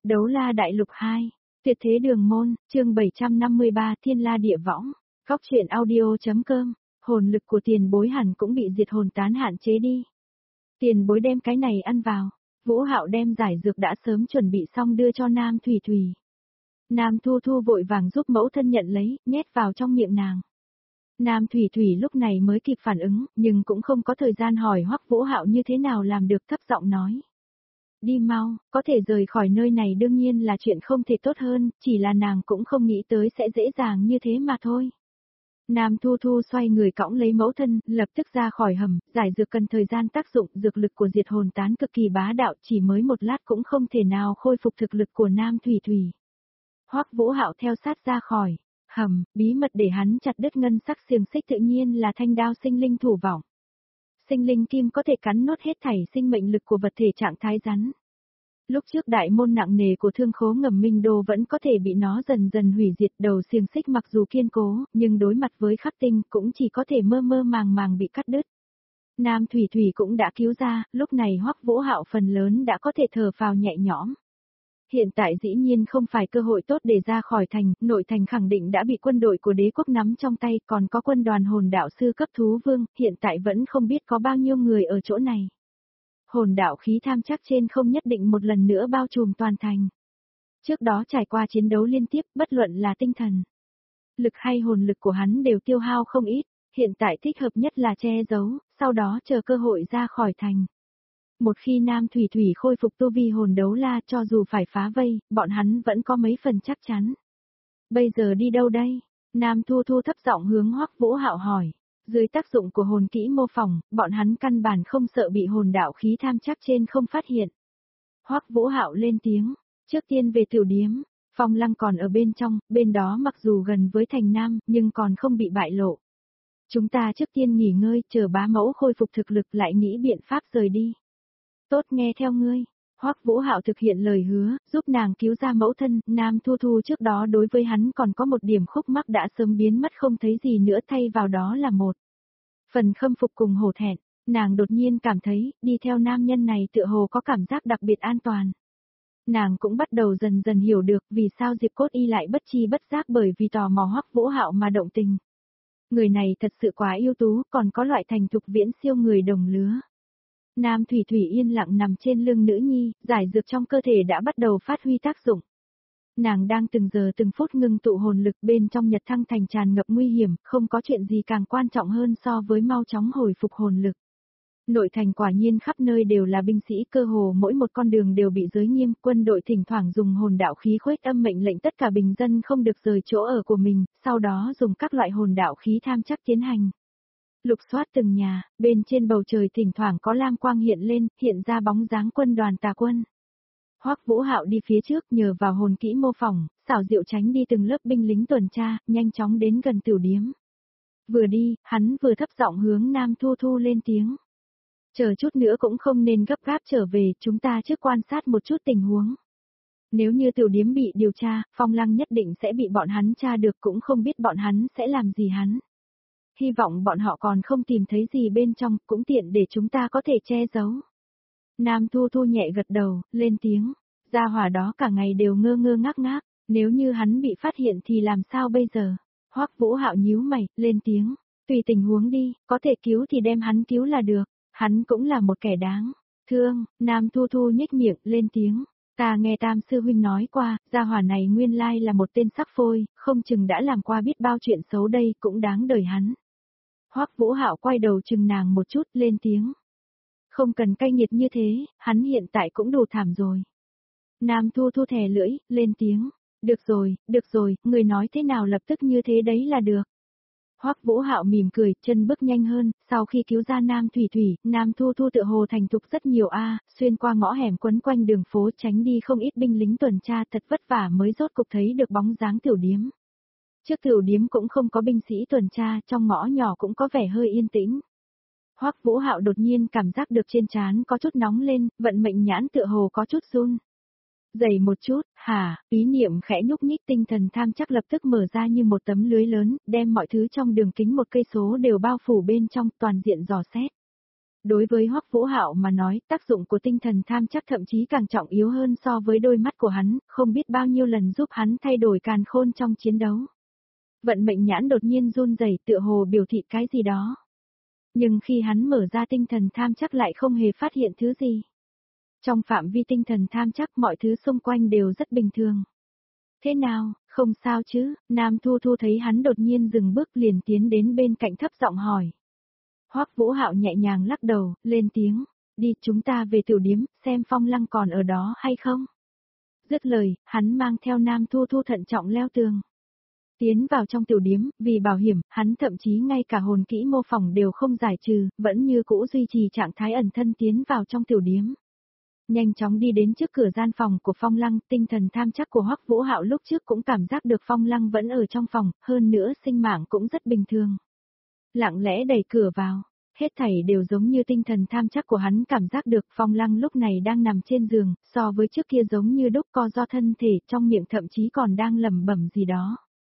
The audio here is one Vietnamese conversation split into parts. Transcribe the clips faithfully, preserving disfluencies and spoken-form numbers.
Đấu la đại lục hai, tuyệt thế đường môn, chương bảy trăm năm mươi ba thiên la địa võng, góc truyện audio.com, hồn lực của tiền bối hẳn cũng bị diệt hồn tán hạn chế đi. Tiền bối đem cái này ăn vào, Vũ Hạo đem giải dược đã sớm chuẩn bị xong đưa cho Nam Thủy Thủy. Nam Thu Thu vội vàng giúp mẫu thân nhận lấy, nhét vào trong miệng nàng. Nam Thủy Thủy lúc này mới kịp phản ứng, nhưng cũng không có thời gian hỏi Hoắc Vũ Hạo như thế nào làm được, thấp giọng nói. Đi mau, có thể rời khỏi nơi này đương nhiên là chuyện không thể tốt hơn, chỉ là nàng cũng không nghĩ tới sẽ dễ dàng như thế mà thôi. Nam Thu Thu xoay người cõng lấy mẫu thân, lập tức ra khỏi hầm, giải dược cần thời gian tác dụng, dược lực của diệt hồn tán cực kỳ bá đạo, chỉ mới một lát cũng không thể nào khôi phục thực lực của Nam Thủy Thủy. Hoắc Vũ Hạo theo sát ra khỏi hầm, bí mật để hắn chặt đứt ngân sắc xiềng xích tự nhiên là thanh đao sinh linh thủ vọng. Sinh linh kim có thể cắn nốt hết thảy sinh mệnh lực của vật thể trạng thái rắn. Lúc trước đại môn nặng nề của thương khố ngầm minh đô vẫn có thể bị nó dần dần hủy diệt, đầu xiềng xích mặc dù kiên cố, nhưng đối mặt với khắc tinh cũng chỉ có thể mơ mơ màng màng bị cắt đứt. Nam Thủy Thủy cũng đã cứu ra, lúc này Hoắc Vũ Hạo phần lớn đã có thể thở phào nhẹ nhõm. Hiện tại dĩ nhiên không phải cơ hội tốt để ra khỏi thành, nội thành khẳng định đã bị quân đội của đế quốc nắm trong tay, còn có quân đoàn hồn đạo sư cấp thú vương, hiện tại vẫn không biết có bao nhiêu người ở chỗ này. Hồn đạo khí tham chắc trên không nhất định một lần nữa bao trùm toàn thành. Trước đó trải qua chiến đấu liên tiếp, bất luận là tinh thần lực hay hồn lực của hắn đều tiêu hao không ít, hiện tại thích hợp nhất là che giấu, sau đó chờ cơ hội ra khỏi thành. Một khi Nam Thủy Thủy khôi phục tu vi hồn đấu la, cho dù phải phá vây, bọn hắn vẫn có mấy phần chắc chắn. Bây giờ đi đâu đây? Nam Thu Thu thấp giọng hướng Hoắc Vũ Hạo hỏi. Dưới tác dụng của hồn kỹ mô phỏng, bọn hắn căn bản không sợ bị hồn đạo khí tham chắc trên không phát hiện. Hoắc Vũ Hạo lên tiếng, trước tiên về tiểu điếm, Phong Lăng còn ở bên trong, bên đó mặc dù gần với thành Nam, nhưng còn không bị bại lộ. Chúng ta trước tiên nghỉ ngơi, chờ bá mẫu khôi phục thực lực lại nghĩ biện pháp rời đi. Tốt, nghe theo ngươi. Hoắc Vũ Hạo thực hiện lời hứa, giúp nàng cứu ra mẫu thân. Nam Thu Thu trước đó đối với hắn còn có một điểm khúc mắc đã sớm biến mất không thấy gì nữa, thay vào đó là một phần khâm phục cùng hổ thẹn. Nàng đột nhiên cảm thấy, đi theo nam nhân này tựa hồ có cảm giác đặc biệt an toàn. Nàng cũng bắt đầu dần dần hiểu được vì sao Diệp Cốt Y lại bất chi bất giác bởi vì tò mò Hoắc Vũ Hạo mà động tình. Người này thật sự quá ưu tú, còn có loại thành thục viễn siêu người đồng lứa. Nam Thủy Thủy yên lặng nằm trên lưng nữ nhi, giải dược trong cơ thể đã bắt đầu phát huy tác dụng. Nàng đang từng giờ từng phút ngưng tụ hồn lực, bên trong Nhật Thăng Thành tràn ngập nguy hiểm, không có chuyện gì càng quan trọng hơn so với mau chóng hồi phục hồn lực. Nội thành quả nhiên khắp nơi đều là binh sĩ, cơ hồ mỗi một con đường đều bị giới nghiêm, quân đội thỉnh thoảng dùng hồn đạo khí khuếch âm mệnh lệnh tất cả bình dân không được rời chỗ ở của mình, sau đó dùng các loại hồn đạo khí tham chắc tiến hành lục soát từng nhà, bên trên bầu trời thỉnh thoảng có lam quang hiện lên, hiện ra bóng dáng quân đoàn tà quân. Hoắc Vũ Hạo đi phía trước nhờ vào hồn kỹ mô phỏng, xảo diệu tránh đi từng lớp binh lính tuần tra, nhanh chóng đến gần tiểu điếm. Vừa đi, hắn vừa thấp giọng hướng Nam Thu Thu lên tiếng. Chờ chút nữa cũng không nên gấp gáp trở về, chúng ta trước quan sát một chút tình huống. Nếu như tiểu điếm bị điều tra, Phong Lăng nhất định sẽ bị bọn hắn tra được, cũng không biết bọn hắn sẽ làm gì hắn. Hy vọng bọn họ còn không tìm thấy gì bên trong, cũng tiện để chúng ta có thể che giấu. Nam Thu Thu nhẹ gật đầu, lên tiếng. Gia hỏa đó cả ngày đều ngơ ngơ ngác ngác, nếu như hắn bị phát hiện thì làm sao bây giờ? Hoắc Vũ Hạo nhíu mày, lên tiếng. Tùy tình huống đi, có thể cứu thì đem hắn cứu là được. Hắn cũng là một kẻ đáng thương. Nam Thu Thu nhếch miệng, lên tiếng. Ta nghe Tam sư huynh nói qua, gia hỏa này nguyên lai là một tên sắc phôi, không chừng đã làm qua biết bao chuyện xấu đây, cũng đáng đời hắn. Hoắc Vũ Hạo quay đầu chừng nàng một chút, lên tiếng. Không cần cay nghiệt như thế, hắn hiện tại cũng đủ thảm rồi. Nam Thu Thu thè lưỡi, lên tiếng. Được rồi, được rồi, người nói thế nào lập tức như thế đấy là được. Hoắc Vũ Hạo mỉm cười, chân bước nhanh hơn, sau khi cứu ra Nam Thủy Thủy, Nam Thu Thu tựa hồ thành thục rất nhiều a, xuyên qua ngõ hẻm quấn quanh đường phố tránh đi không ít binh lính tuần tra, thật vất vả mới rốt cục thấy được bóng dáng tiểu điếm. Trước tiểu điếm cũng không có binh sĩ tuần tra, trong ngõ nhỏ cũng có vẻ hơi yên tĩnh. Hoắc Vũ Hạo đột nhiên cảm giác được trên trán có chút nóng lên, vận mệnh nhãn tựa hồ có chút run. Dày một chút, hả, ý niệm khẽ nhúc nhích, tinh thần tham chắc lập tức mở ra như một tấm lưới lớn, đem mọi thứ trong đường kính một cây số đều bao phủ bên trong, toàn diện dò xét. Đối với Hoắc Vũ Hạo mà nói, tác dụng của tinh thần tham chắc thậm chí càng trọng yếu hơn so với đôi mắt của hắn, không biết bao nhiêu lần giúp hắn thay đổi càn khôn trong chiến đấu. Vận mệnh nhãn đột nhiên run rẩy, tựa hồ biểu thị cái gì đó. Nhưng khi hắn mở ra tinh thần tham chắc lại không hề phát hiện thứ gì. Trong phạm vi tinh thần tham chắc mọi thứ xung quanh đều rất bình thường. Thế nào, không sao chứ? Nam Thu Thu thấy hắn đột nhiên dừng bước liền tiến đến bên cạnh thấp giọng hỏi. Hoắc Vũ Hạo nhẹ nhàng lắc đầu, lên tiếng, đi chúng ta về tiểu điếm, xem Phong Lăng còn ở đó hay không. Dứt lời, hắn mang theo Nam Thu Thu thận trọng leo tường. Tiến vào trong tiểu điếm, vì bảo hiểm, hắn thậm chí ngay cả hồn kỹ mô phỏng đều không giải trừ, vẫn như cũ duy trì trạng thái ẩn thân tiến vào trong tiểu điếm. Nhanh chóng đi đến trước cửa gian phòng của Phong Lăng, tinh thần tham chắc của Hoắc Vũ Hạo lúc trước cũng cảm giác được Phong Lăng vẫn ở trong phòng, hơn nữa sinh mạng cũng rất bình thường. Lặng lẽ đẩy cửa vào, hết thảy đều giống như tinh thần tham chắc của hắn cảm giác được. Phong Lăng lúc này đang nằm trên giường, so với trước kia giống như đúc co do thân thể, trong miệng thậm chí còn đang lẩm bẩm gì đó.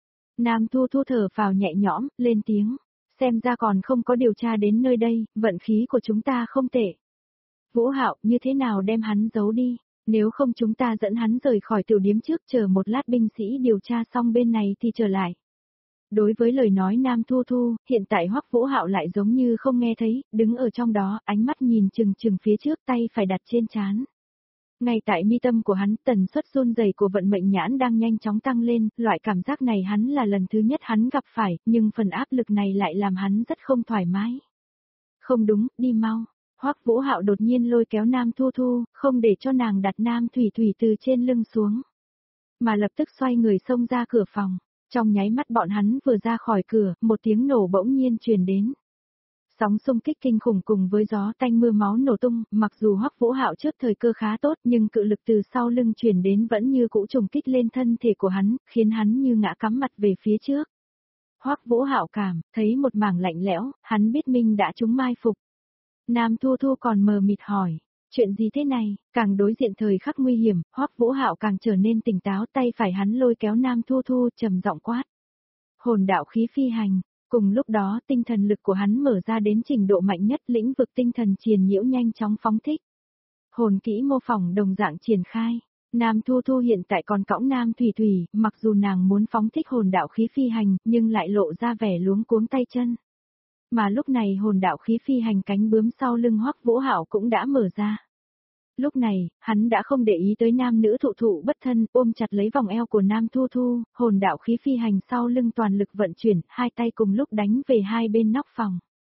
Nam Thu Thu thở phào nhẹ nhõm, lên tiếng, xem ra còn không có điều tra đến nơi đây, vận khí của chúng ta không tệ. Vũ Hạo, như thế nào đem hắn giấu đi, nếu không chúng ta dẫn hắn rời khỏi tiểu điếm trước, chờ một lát binh sĩ điều tra xong bên này thì trở lại. Đối với lời nói Nam Thu Thu, hiện tại Hoắc Vũ Hạo lại giống như không nghe thấy, đứng ở trong đó, ánh mắt nhìn chừng chừng phía trước, tay phải đặt trên trán. Ngay tại mi tâm của hắn, tần suất run rẩy của vận mệnh nhãn đang nhanh chóng tăng lên, loại cảm giác này hắn là lần thứ nhất hắn gặp phải, nhưng phần áp lực này lại làm hắn rất không thoải mái. Không đúng, đi mau. Hoắc Vũ Hạo đột nhiên lôi kéo Nam Thu Thu, không để cho nàng đặt Nam Thủy Thủy từ trên lưng xuống, mà lập tức xoay người xông ra cửa phòng. Trong nháy mắt bọn hắn vừa ra khỏi cửa, một tiếng nổ bỗng nhiên truyền đến. Sóng xung kích kinh khủng cùng với gió tanh mưa máu nổ tung, mặc dù Hoắc Vũ Hạo trước thời cơ khá tốt nhưng cự lực từ sau lưng truyền đến vẫn như cũ trùng kích lên thân thể của hắn, khiến hắn như ngã cắm mặt về phía trước. Hoắc Vũ Hạo cảm, thấy một mảng lạnh lẽo, hắn biết mình đã trúng mai phục. Nam Thu Thu còn mờ mịt hỏi, chuyện gì thế này? Càng đối diện thời khắc nguy hiểm, Hoắc Vũ Hạo càng trở nên tỉnh táo, tay phải hắn lôi kéo Nam Thu Thu trầm giọng quát. Hồn đạo khí phi hành, cùng lúc đó tinh thần lực của hắn mở ra đến trình độ mạnh nhất, lĩnh vực tinh thần triền nhiễu nhanh chóng phóng thích. Hồn kỹ mô phỏng đồng dạng triển khai. Nam Thu Thu hiện tại còn cõng Nam Thủy Thủy, mặc dù nàng muốn phóng thích hồn đạo khí phi hành, nhưng lại lộ ra vẻ luống cuống tay chân. Mà lúc này hồn đạo khí phi hành cánh bướm sau lưng Hoắc Vũ Hạo cũng đã mở ra. Lúc này, hắn đã không để ý tới nam nữ thụ thụ bất thân, ôm chặt lấy vòng eo của Nam Thu Thu, hồn đạo khí phi hành sau lưng toàn lực vận chuyển, hai tay cùng lúc đánh về hai bên nóc phòng.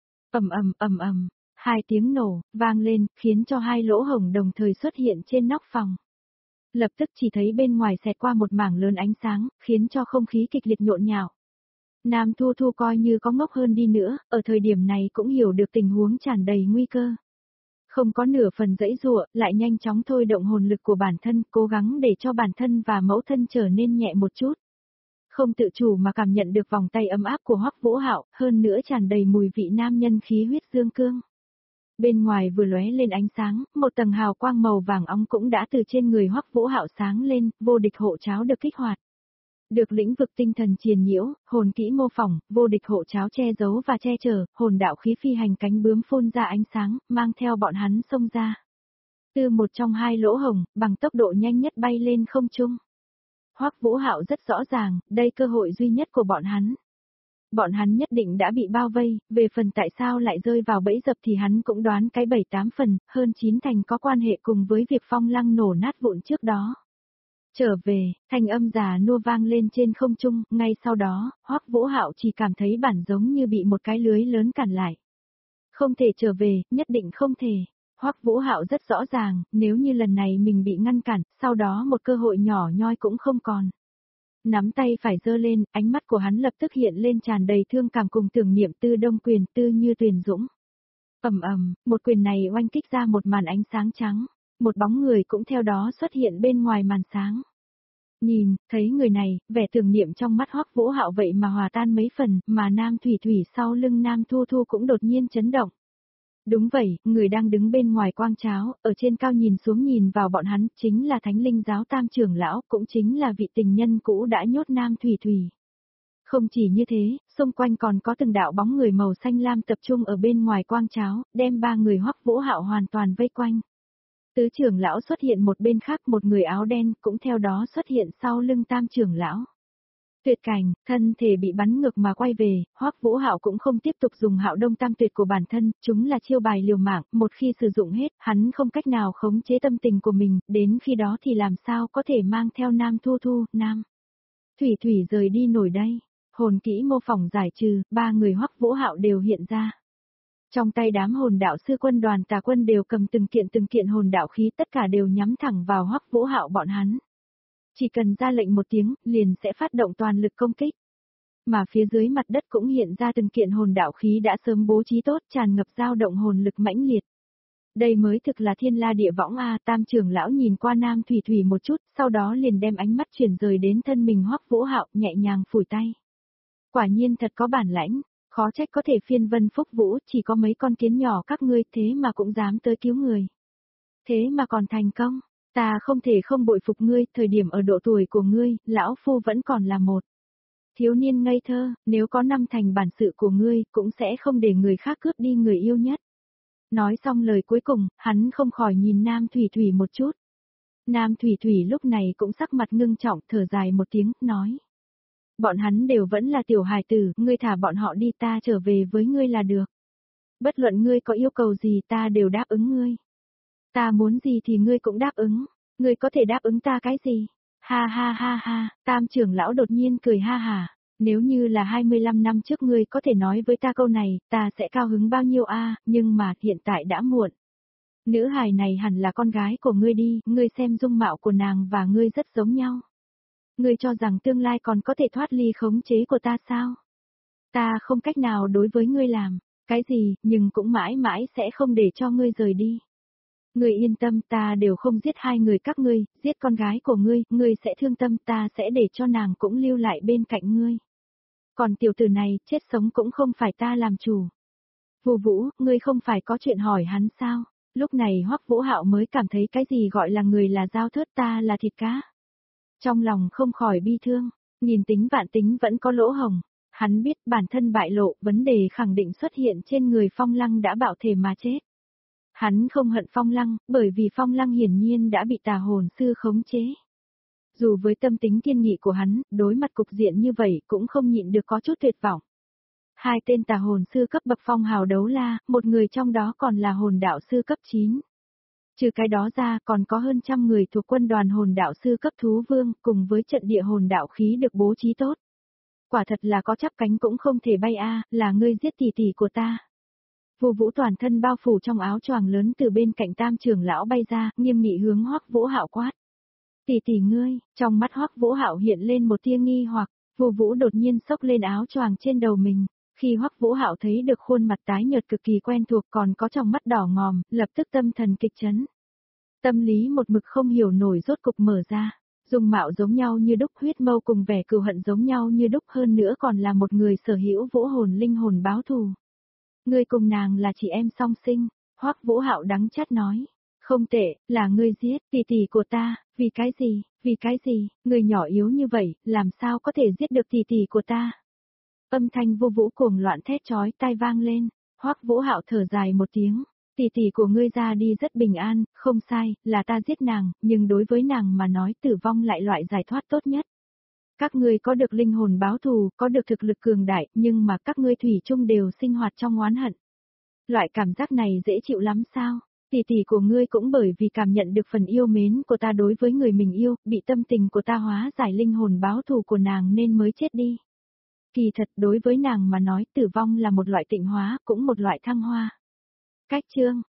Ầm ầm ầm ầm, hai tiếng nổ vang lên, khiến cho hai lỗ hổng đồng thời xuất hiện trên nóc phòng. Lập tức chỉ thấy bên ngoài xẹt qua một mảng lớn ánh sáng, khiến cho không khí kịch liệt nhộn nhạo. Nam Thu Thu coi như có ngốc hơn đi nữa, ở thời điểm này cũng hiểu được tình huống tràn đầy nguy cơ. Không có nửa phần dãy dụa, lại nhanh chóng thôi động hồn lực của bản thân, cố gắng để cho bản thân và mẫu thân trở nên nhẹ một chút. Không tự chủ mà cảm nhận được vòng tay ấm áp của Hoắc Vũ Hạo, hơn nữa tràn đầy mùi vị nam nhân khí huyết dương cương. Bên ngoài vừa lóe lên ánh sáng, một tầng hào quang màu vàng óng cũng đã từ trên người Hoắc Vũ Hạo sáng lên, vô địch hộ cháo được kích hoạt. Được lĩnh vực tinh thần triền nhiễu, hồn kỹ mô phỏng, vô địch hộ cháo che giấu và che chở, hồn đạo khí phi hành cánh bướm phun ra ánh sáng, mang theo bọn hắn xông ra. Từ một trong hai lỗ hổng, bằng tốc độ nhanh nhất bay lên không trung. Hoắc Vũ Hạo rất rõ ràng, đây cơ hội duy nhất của bọn hắn. Bọn hắn nhất định đã bị bao vây, về phần tại sao lại rơi vào bẫy dập thì hắn cũng đoán cái bảy tám phần, hơn chín thành có quan hệ cùng với việc Phong Lăng nổ nát vụn trước đó. Trở về, thanh âm già nua vang lên trên không trung, ngay sau đó, Hoắc Vũ Hạo chỉ cảm thấy bản giống như bị một cái lưới lớn cản lại. Không thể trở về, nhất định không thể. Hoắc Vũ Hạo rất rõ ràng, nếu như lần này mình bị ngăn cản, sau đó một cơ hội nhỏ nhoi cũng không còn. Nắm tay phải giơ lên, ánh mắt của hắn lập tức hiện lên tràn đầy thương cảm cùng tưởng niệm Tư Đông Quyền, Tư Như Tuyền Dũng. Ầm ầm, một quyền này oanh kích ra một màn ánh sáng trắng, một bóng người cũng theo đó xuất hiện bên ngoài màn sáng. Nhìn, thấy người này, vẻ tưởng niệm trong mắt Hoắc Vũ Hạo vậy mà hòa tan mấy phần, mà Nam Thủy Thủy sau lưng Nam Thu Thu cũng đột nhiên chấn động. Đúng vậy, người đang đứng bên ngoài quang cháo, ở trên cao nhìn xuống nhìn vào bọn hắn, chính là Thánh Linh giáo tam trưởng lão, cũng chính là vị tình nhân cũ đã nhốt Nam Thủy Thủy. Không chỉ như thế, xung quanh còn có từng đạo bóng người màu xanh lam tập trung ở bên ngoài quang cháo, đem ba người Hoắc Vũ Hạo hoàn toàn vây quanh. Tứ trưởng lão xuất hiện một bên khác, một người áo đen cũng theo đó xuất hiện sau lưng tam trưởng lão. Tuyệt cảnh, thân thể bị bắn ngược mà quay về, Hoắc Vũ Hạo cũng không tiếp tục dùng Hạo Đông Tam Tuyệt của bản thân, chúng là chiêu bài liều mạng, một khi sử dụng hết, hắn không cách nào khống chế tâm tình của mình, đến khi đó thì làm sao có thể mang theo Nam Thu Thu, Nam Thủy Thủy rời đi nổi đây. Hồn kỹ mô phỏng giải trừ, ba người Hoắc Vũ Hạo đều hiện ra. Trong tay đám hồn đạo sư quân đoàn tà quân đều cầm từng kiện từng kiện hồn đạo khí, tất cả đều nhắm thẳng vào Hoắc Vũ Hạo bọn hắn. Chỉ cần ra lệnh một tiếng, liền sẽ phát động toàn lực công kích. Mà phía dưới mặt đất cũng hiện ra từng kiện hồn đạo khí đã sớm bố trí tốt, tràn ngập dao động hồn lực mãnh liệt. Đây mới thực là thiên la địa võng a. Tam trưởng lão nhìn qua Nam Thủy Thủy một chút, sau đó liền đem ánh mắt chuyển rời đến thân mình Hoắc Vũ Hạo, nhẹ nhàng phủi tay. Quả nhiên thật có bản lãnh, khó trách có thể phiên vân phúc vũ, chỉ có mấy con kiến nhỏ các ngươi thế mà cũng dám tới cứu người. Thế mà còn thành công, ta không thể không bội phục ngươi, thời điểm ở độ tuổi của ngươi, lão phu vẫn còn là một thiếu niên ngây thơ, nếu có năm thành bản sự của ngươi, cũng sẽ không để người khác cướp đi người yêu nhất. Nói xong lời cuối cùng, hắn không khỏi nhìn Nam Thủy Thủy một chút. Nam Thủy Thủy lúc này cũng sắc mặt ngưng trọng, thở dài một tiếng, nói. Bọn hắn đều vẫn là tiểu hài tử, ngươi thả bọn họ đi, ta trở về với ngươi là được. Bất luận ngươi có yêu cầu gì ta đều đáp ứng ngươi. Ta muốn gì thì ngươi cũng đáp ứng, ngươi có thể đáp ứng ta cái gì? Ha ha ha ha, tam trưởng lão đột nhiên cười ha ha. Nếu như là hai mươi lăm năm trước ngươi có thể nói với ta câu này, ta sẽ cao hứng bao nhiêu a, nhưng mà hiện tại đã muộn. Nữ hài này hẳn là con gái của ngươi đi, ngươi xem dung mạo của nàng và ngươi rất giống nhau. Ngươi cho rằng tương lai còn có thể thoát ly khống chế của ta sao? Ta không cách nào đối với ngươi làm, cái gì, nhưng cũng mãi mãi sẽ không để cho ngươi rời đi. Ngươi yên tâm, ta đều không giết hai người các ngươi, giết con gái của ngươi, ngươi sẽ thương tâm, ta sẽ để cho nàng cũng lưu lại bên cạnh ngươi. Còn tiểu tử này, chết sống cũng không phải ta làm chủ. Vũ Vũ, ngươi không phải có chuyện hỏi hắn sao? Lúc này Hoắc Vũ Hạo mới cảm thấy cái gì gọi là người là dao thớt, ta là thịt cá. Trong lòng không khỏi bi thương, nhìn tính vạn tính vẫn có lỗ hồng. Hắn biết bản thân bại lộ, vấn đề khẳng định xuất hiện trên người Phong Lăng đã bạo thể mà chết. Hắn không hận Phong Lăng, bởi vì Phong Lăng hiển nhiên đã bị tà hồn sư khống chế. Dù với tâm tính kiên nghị của hắn, đối mặt cục diện như vậy cũng không nhịn được có chút tuyệt vọng. Hai tên tà hồn sư cấp bậc phong hào đấu la, một người trong đó còn là hồn đạo sư cấp chín. Trừ cái đó ra còn có hơn trăm người thuộc quân đoàn hồn đạo sư cấp thú vương, cùng với trận địa hồn đạo khí được bố trí tốt. Quả thật là có chắp cánh cũng không thể bay a, là ngươi giết tỷ tỷ của ta. Vũ Vũ toàn thân bao phủ trong áo choàng lớn từ bên cạnh tam trưởng lão bay ra, nghiêm nghị hướng Hoắc Vũ Hạo quát. Tỷ tỷ ngươi, trong mắt Hoắc Vũ Hạo hiện lên một tia nghi hoặc, Vũ Vũ đột nhiên xốc lên áo choàng trên đầu mình. Khi Hoắc Vũ Hạo thấy được khuôn mặt tái nhợt cực kỳ quen thuộc còn có trong mắt đỏ ngòm, lập tức tâm thần kịch chấn. Tâm lý một mực không hiểu nổi rốt cục mở ra, dung mạo giống nhau như đúc, huyết mâu cùng vẻ cừu hận giống nhau như đúc, hơn nữa còn là một người sở hữu vũ hồn linh hồn báo thù. Ngươi cùng nàng là chị em song sinh, Hoắc Vũ Hạo đắng chát nói. Không tệ, là ngươi giết tỷ tỷ của ta, vì cái gì, vì cái gì, người nhỏ yếu như vậy, làm sao có thể giết được tỷ tỷ của ta? Âm thanh Vô Vũ cuồng loạn thét chói tai vang lên, Hoắc Vũ Hạo thở dài một tiếng, tỷ tỷ của ngươi ra đi rất bình an, không sai, là ta giết nàng, nhưng đối với nàng mà nói tử vong lại loại giải thoát tốt nhất. Các ngươi có được linh hồn báo thù, có được thực lực cường đại, nhưng mà các ngươi thủy chung đều sinh hoạt trong oán hận. Loại cảm giác này dễ chịu lắm sao? Tỷ tỷ của ngươi cũng bởi vì cảm nhận được phần yêu mến của ta đối với người mình yêu, bị tâm tình của ta hóa giải linh hồn báo thù của nàng nên mới chết đi. Kỳ thật đối với nàng mà nói tử vong là một loại tịnh hóa, cũng một loại thăng hoa. Cách chương,